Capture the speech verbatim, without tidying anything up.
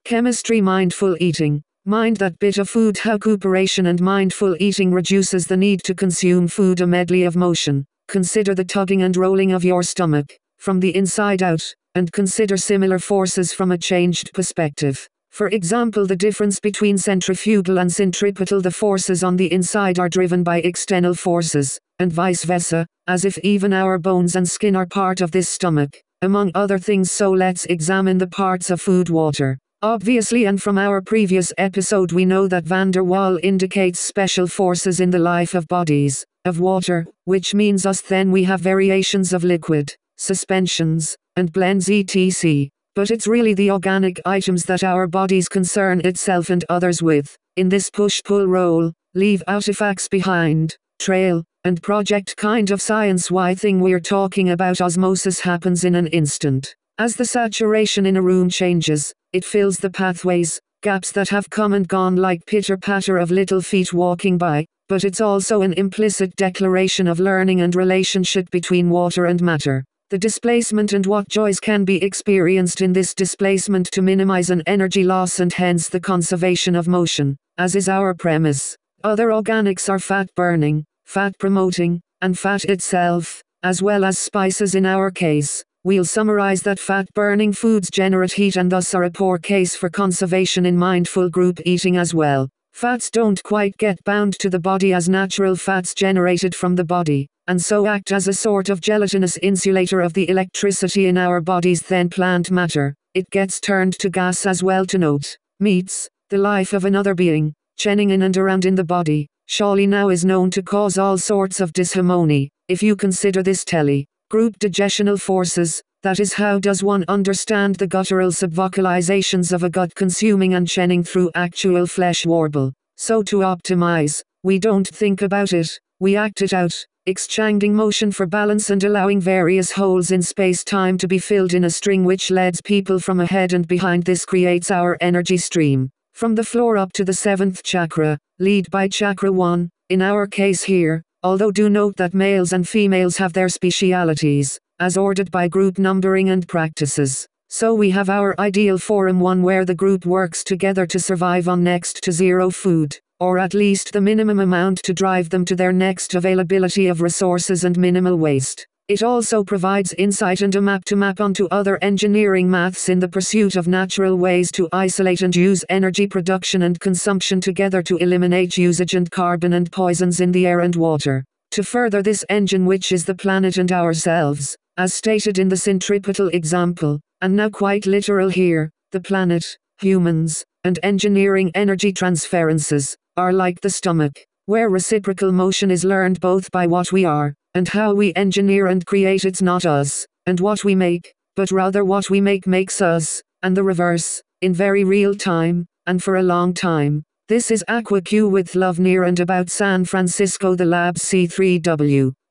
Chemistry. Mindful eating. Mind that bit of food. How cooperation and mindful eating reduces the need to consume food. A medley of motion. Consider the tugging and rolling of your stomach, from the inside out, and consider similar forces from a changed perspective. For example, the difference between centrifugal and centripetal. The forces on the inside are driven by external forces, and vice versa, as if even our bones and skin are part of this stomach, among other things. So let's examine the parts of food. Water. Obviously, and from our previous episode we know that van der Waal indicates special forces in the life of bodies of water, which means us then we have variations of liquid, suspensions, and blends et cetera. But it's really the organic items that our bodies concern itself and others with. In this push-pull roll, leave artifacts behind, trail, and project kind of science why thing we're talking about. Osmosis happens in an instant. As the saturation in a room changes, it fills the pathways, gaps that have come and gone like pitter-patter of little feet walking by, but it's also an implicit declaration of learning and relationship between water and matter. The displacement and what joys can be experienced in this displacement to minimize an energy loss and hence the conservation of motion, as is our premise. Other organics are fat burning, fat promoting, and fat itself, as well as spices in our case. We'll summarize that fat burning foods generate heat and thus are a poor case for conservation in mindful group eating as well. Fats don't quite get bound to the body as natural fats generated from the body, and so act as a sort of gelatinous insulator of the electricity in our bodies. Then plant matter, it gets turned to gas as well. To note, meats, the life of another being, churning in and around in the body, surely now is known to cause all sorts of disharmony. If you consider this tele group digestional forces, that is, how does one understand the guttural subvocalizations of a gut consuming and churning through actual flesh warble? So to optimize, we don't think about it, we act it out, exchanging motion for balance and allowing various holes in space-time to be filled in a string which leads people from ahead and behind. This creates our energy stream, from the floor up to the seventh chakra, lead by chakra one, in our case here, although do note that males and females have their specialities, as ordered by group numbering and practices. So we have our ideal forum, one where the group works together to survive on next to zero food, or at least the minimum amount to drive them to their next availability of resources and minimal waste. It also provides insight and a map to map onto other engineering maths in the pursuit of natural ways to isolate and use energy production and consumption together to eliminate usage and carbon and poisons in the air and water. To further this engine, which is the planet and ourselves, as stated in the centripetal example, and now quite literal here, the planet, humans, and engineering energy transferences, are like the stomach, where reciprocal motion is learned both by what we are, and how we engineer and create. It's not us, and what we make, but rather what we make makes us, and the reverse, in very real time, and for a long time. This is AquaQ with love near and about San Francisco, the Labs C three W.